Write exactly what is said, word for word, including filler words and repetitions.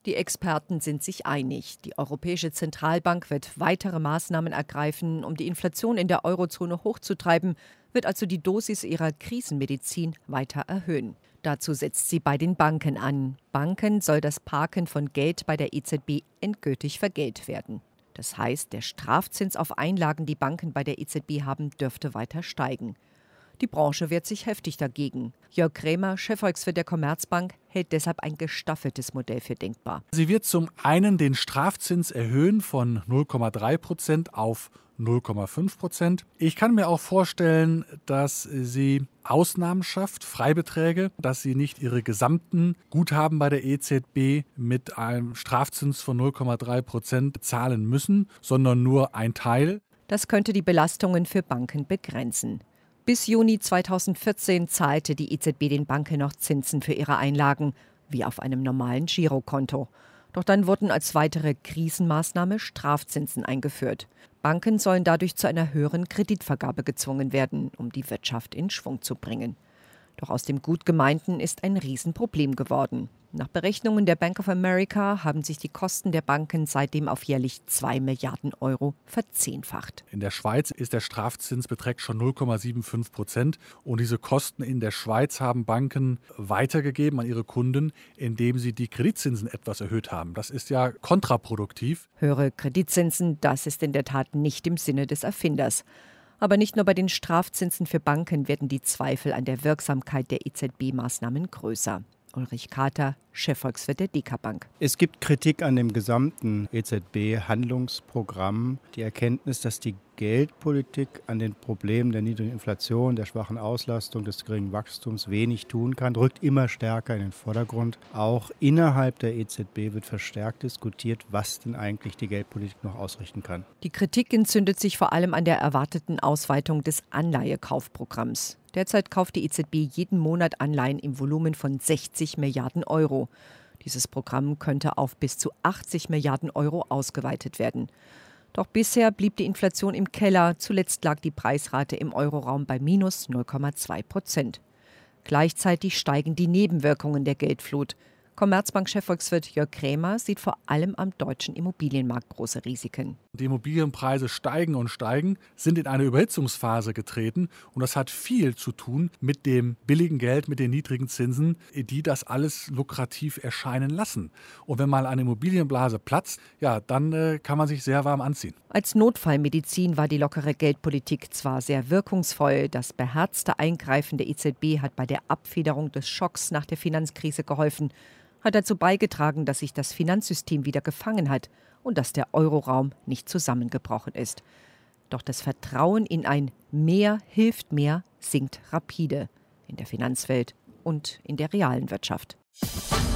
Die Experten sind sich einig. Die Europäische Zentralbank wird weitere Maßnahmen ergreifen, um die Inflation in der Eurozone hochzutreiben, wird also die Dosis ihrer Krisenmedizin weiter erhöhen. Dazu setzt sie bei den Banken an. Banken soll das Parken von Geld bei der E Z B endgültig vergällt werden. Das heißt, der Strafzins auf Einlagen, die Banken bei der E Z B haben, dürfte weiter steigen. Die Branche wehrt sich heftig dagegen. Jörg Krämer, Chefvolkswirt der Commerzbank, hält deshalb ein gestaffeltes Modell für denkbar. Sie wird zum einen den Strafzins erhöhen von null Komma drei Prozent auf null Komma fünf Prozent. Ich kann mir auch vorstellen, dass sie Ausnahmen schafft, Freibeträge, dass sie nicht ihre gesamten Guthaben bei der E Z B mit einem Strafzins von null Komma drei Prozent zahlen müssen, sondern nur ein Teil. Das könnte die Belastungen für Banken begrenzen. Bis Juni zweitausendvierzehn zahlte die E Z B den Banken noch Zinsen für ihre Einlagen, wie auf einem normalen Girokonto. Doch dann wurden als weitere Krisenmaßnahme Strafzinsen eingeführt. Banken sollen dadurch zu einer höheren Kreditvergabe gezwungen werden, um die Wirtschaft in Schwung zu bringen. Doch aus dem Gutgemeinten ist ein Riesenproblem geworden. Nach Berechnungen der Bank of America haben sich die Kosten der Banken seitdem auf jährlich zwei Milliarden Euro verzehnfacht. In der Schweiz ist der Strafzins beträgt schon null Komma fünfundsiebzig Prozent. Und diese Kosten in der Schweiz haben Banken weitergegeben an ihre Kunden, indem sie die Kreditzinsen etwas erhöht haben. Das ist ja kontraproduktiv. Höhere Kreditzinsen, das ist in der Tat nicht im Sinne des Erfinders. Aber nicht nur bei den Strafzinsen für Banken werden die Zweifel an der Wirksamkeit der E Z B-Maßnahmen größer. Ulrich Kater, Chefvolkswirt der D K Bank. Es gibt Kritik an dem gesamten E Z B-Handlungsprogramm. Die Erkenntnis, dass die Geldpolitik an den Problemen der niedrigen Inflation, der schwachen Auslastung, des geringen Wachstums wenig tun kann, rückt immer stärker in den Vordergrund. Auch innerhalb der E Z B wird verstärkt diskutiert, was denn eigentlich die Geldpolitik noch ausrichten kann. Die Kritik entzündet sich vor allem an der erwarteten Ausweitung des Anleihekaufprogramms. Derzeit kauft die E Z B jeden Monat Anleihen im Volumen von sechzig Milliarden Euro. Dieses Programm könnte auf bis zu achtzig Milliarden Euro ausgeweitet werden. Doch bisher blieb die Inflation im Keller. Zuletzt lag die Preisrate im Euroraum bei minus null Komma zwei Prozent. Gleichzeitig steigen die Nebenwirkungen der Geldflut. Commerzbank-Chefvolkswirt Jörg Krämer sieht vor allem am deutschen Immobilienmarkt große Risiken. Die Immobilienpreise steigen und steigen, sind in eine Überhitzungsphase getreten. Und das hat viel zu tun mit dem billigen Geld, mit den niedrigen Zinsen, die das alles lukrativ erscheinen lassen. Und wenn mal eine Immobilienblase platzt, ja, dann äh, kann man sich sehr warm anziehen. Als Notfallmedizin war die lockere Geldpolitik zwar sehr wirkungsvoll. Das beherzte Eingreifen der E Z B hat bei der Abfederung des Schocks nach der Finanzkrise geholfen, hat dazu beigetragen, dass sich das Finanzsystem wieder gefangen hat und dass der Euroraum nicht zusammengebrochen ist. Doch das Vertrauen in ein Mehr hilft mehr sinkt rapide in der Finanzwelt und in der realen Wirtschaft.